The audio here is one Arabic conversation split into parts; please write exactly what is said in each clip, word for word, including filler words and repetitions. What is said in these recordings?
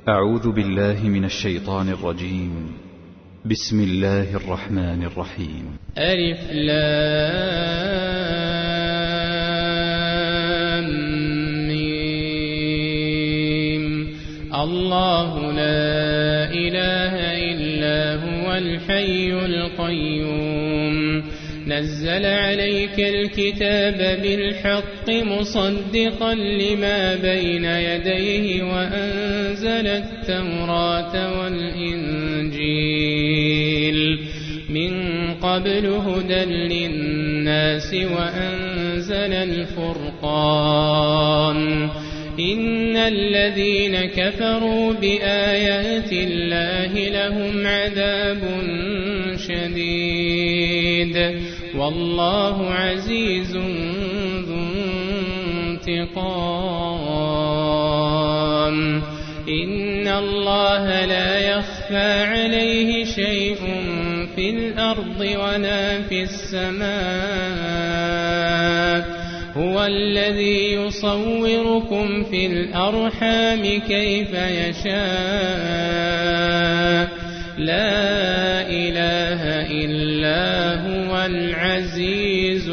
أعوذ بالله من الشيطان الرجيم. بسم الله الرحمن الرحيم. ألف لام ميم. الله لا إله إلا هو الحي القيوم نزل عليك الكتاب بالحق مصدقا لما بين يديه وأنزل التوراة والإنجيل من قبل هدى للناس وأنزل الفرقان إن الذين كفروا بآيات الله لهم عذاب شديد والله عزيز ذو انتقام إن الله لا يخفى عليه شيء في الأرض ولا في السماء هو الذي يصوركم في الأرحام كيف يشاء لا إله إلا هو العزيز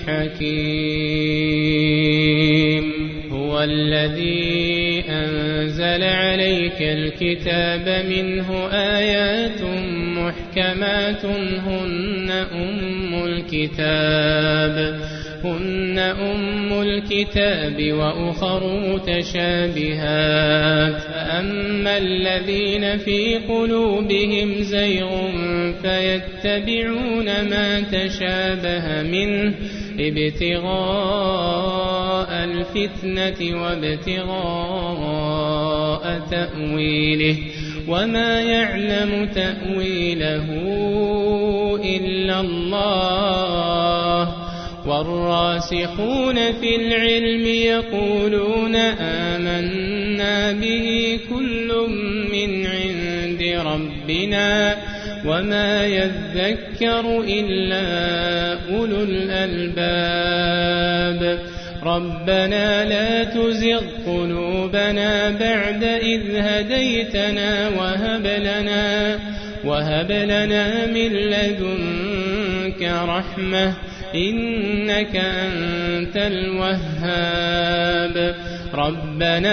الحكيم هو الذي أنزل عليك الكتاب منه آيات محكمات هن أم الكتاب هن أم الكتاب وأخر متشابهات فأما الذين في قلوبهم زيغ فيتبعون ما تشابه منه ابتغاء الفتنة وابتغاء تأويله وما يعلم تأويله إلا الله والراسخون في العلم يقولون آمنا به كل من عند ربنا وما يذكر إلا أولو الألباب ربنا لا تزغ قلوبنا بعد إذ هديتنا وهب لنا وهب لنا من لدنك رحمة إنك أنت الوهاب ربنا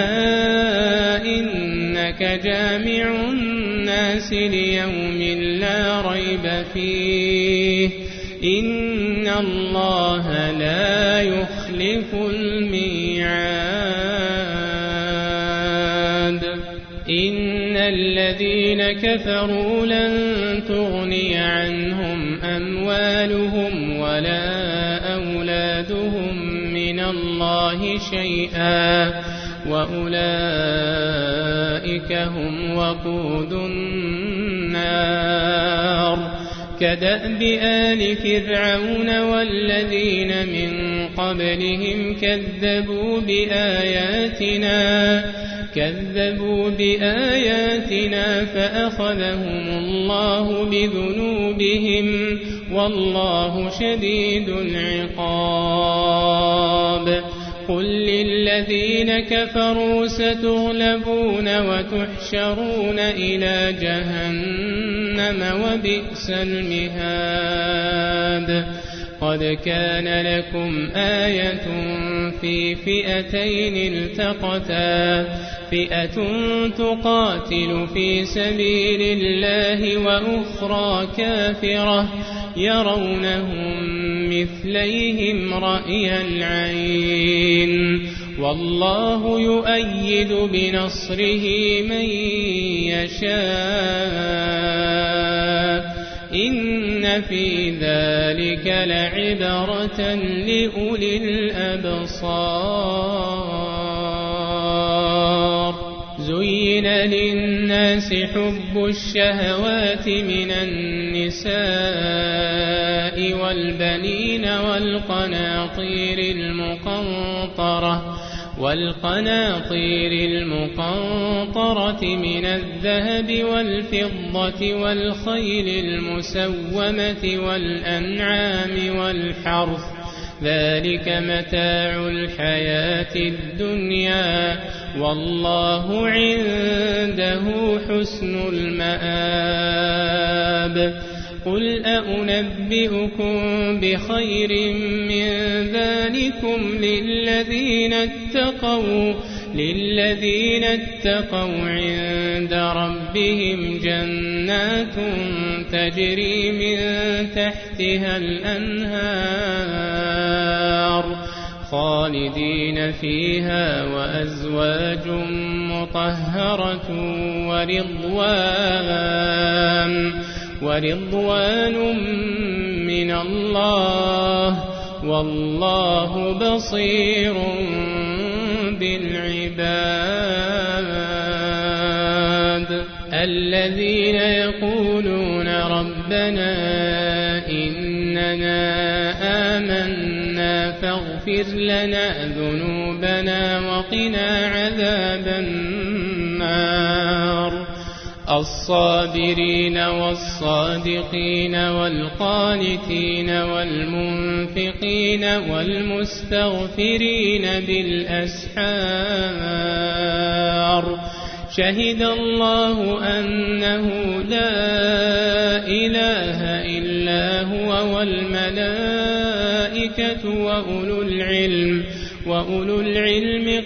إنك جامع الناس ليوم لا ريب فيه إن الله لا يخلف الميعاد إن الذين كفروا لن تغني عنهم أموالهم ولا أولادهم من الله شيئا وأولئك هم وقود النار كدأب آل فرعون والذين من قبلهم كذبوا بآياتنا كذبوا بآياتنا فأخذهم الله بذنوبهم والله شديد العقاب قل للذين كفروا ستغلبون وتحشرون إلى جهنم وبئس المهاد قد كان لكم آية في فئتين التقتا فئة تقاتل في سبيل الله وأخرى كافرة يرونهم مثليهم رأي العين والله يؤيد بنصره من يشاء إن في ذلك لعبرة لأولي الأبصار زين للناس حب الشهوات من النساء والبنين والقناطير المقنطرة والقناطير المقنطرة من الذهب والفضة والخيل المسومة والأنعام والحرث ذلك متاع الحياة الدنيا والله عنده حسن المآب قل أنبئكم بخير من ذلكم للذين اتقوا للذين اتقوا عند ربهم جنات تجري من تحتها الأنهار خالدين فيها وأزواج مطهرة ورضوان ورضوان من الله والله بصير بالعباد الذين يقولون ربنا إننا آمنا فاغفر لنا ذنوبنا وقنا عذاب النار الصابرين والصادقين والقانتين والمنفقين والمستغفرين بالأسحار شهد الله أنه لا إله إلا هو والملائكة وأولو العلم وأولو العلم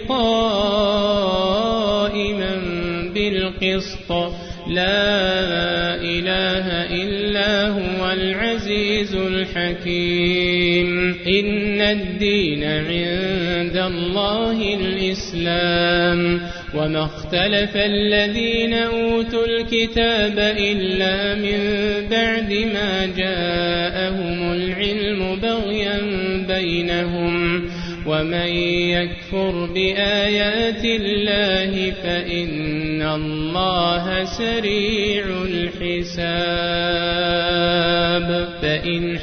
قائما بالقسط لا إله إلا هو العزيز الحكيم إن الدين عند الله الإسلام وما اختلف الذين أوتوا الكتاب إلا من بعد ما جاءهم العلم بغيا بينهم ومن يكفر بآيات الله فإن الله سريع الحساب فإن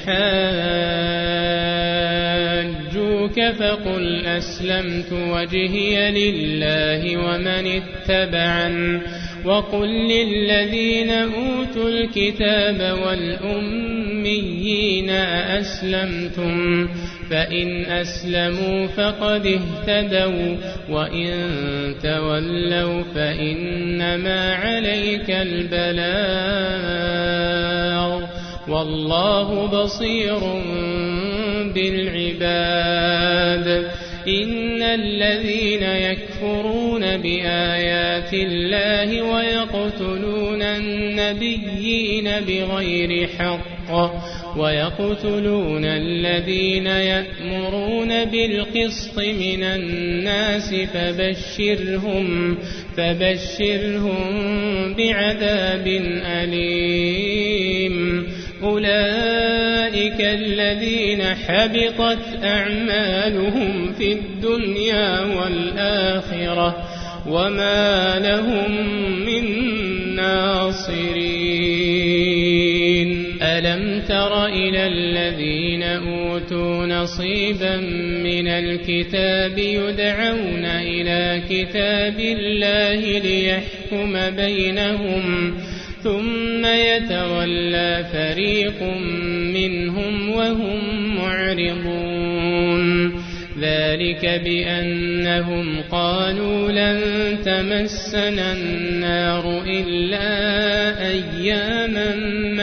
حاجوك فقل أسلمت وجهي لله ومن اتبعن وقل للذين أوتوا الكتاب والأميين أسلمتم فإن أسلموا فقد اهتدوا وإن تولوا فإنما عليك البلاغ والله بصير بالعباد إن الذين يكفرون بآيات الله ويقتلون النبيين بغير حق ويقتلون الذين يأمرون بالقسط من الناس فبشرهم فبشرهم بعذاب أليم أولئك الذين حبطت أعمالهم في الدنيا والآخرة وما لهم من ناصرين ألم تر إلى الذين أوتوا نصيبا من الكتاب يدعون إلى كتاب الله ليحكم بينهم ثم يتولى فريق منهم وهم معرضون ذلك بأنهم قالوا لن تمسنا النار إلا أياما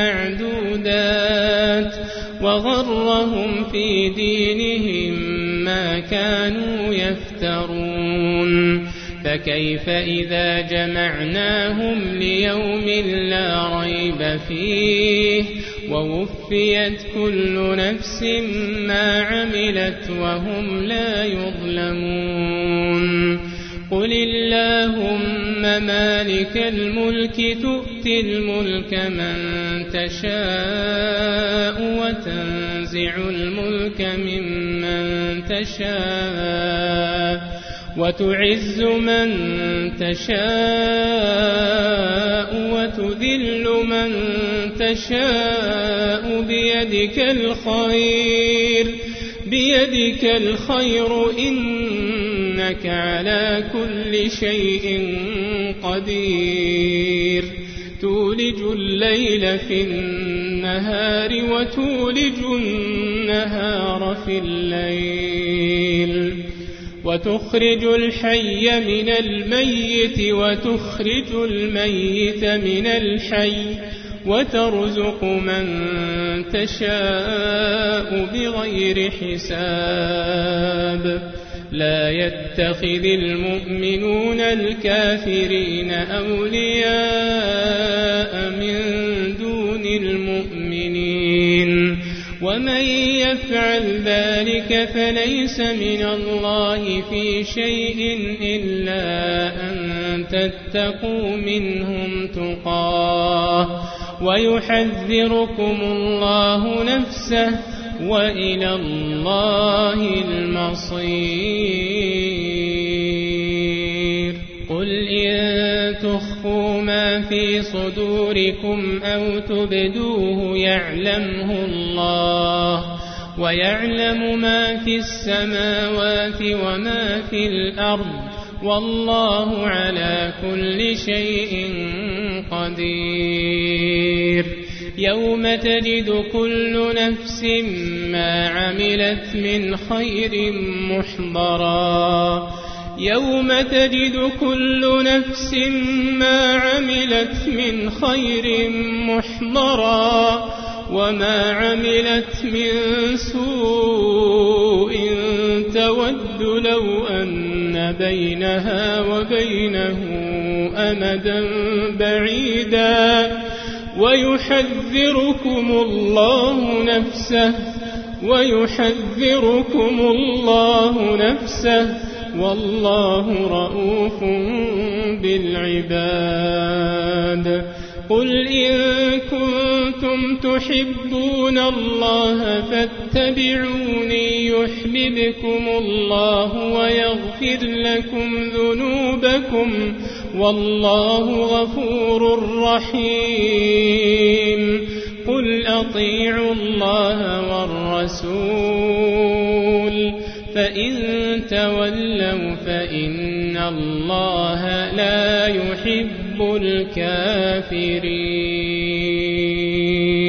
معدودات وغرهم في دينهم ما كانوا يفترون فكيف إذا جمعناهم ليوم لا ريب فيه ووفيت كل نفس ما عملت وهم لا يظلمون قل اللهم مالك الملك تؤتي الملك من تشاء وتنزع الملك ممن تشاء وتعز من تشاء وتذل من تشاء بيدك الخير بيدك الخير إنك على كل شيء قدير تولج الليل في النهار وتولج النهار في الليل وتخرج الحي من الميت وتخرج الميت من الحي وترزق من تشاء بغير حساب لا يتخذ المؤمنون الكافرين أولياء من دون المؤمنين ومن يفعل ذلك فليس من الله في شيء إلا أن تتقوا منهم تقاه ويحذركم الله نفسه وإلى الله المصير قل إن تخفوا ما في صدوركم أو تبدوه يعلمه الله ويعلم ما في السماوات وما في الأرض والله على كل شيء قدير يوم تجد كل نفس ما عملت من خير محضرا يوم تجد كل نفس ما عملت من خير محضرا وما عملت من سوء تود لو أن بينها وبينه أمدا بعيدا ويحذركم الله نفسه ويحذركم الله نفسه والله رؤوف بالعباد قل إن كنتم تحبون الله فاتبعوني يحببكم الله ويغفر لكم ذنوبكم والله غفور رحيم قل أطيعوا الله والرسول فإن تولوا فإن الله لا يحب الكافرين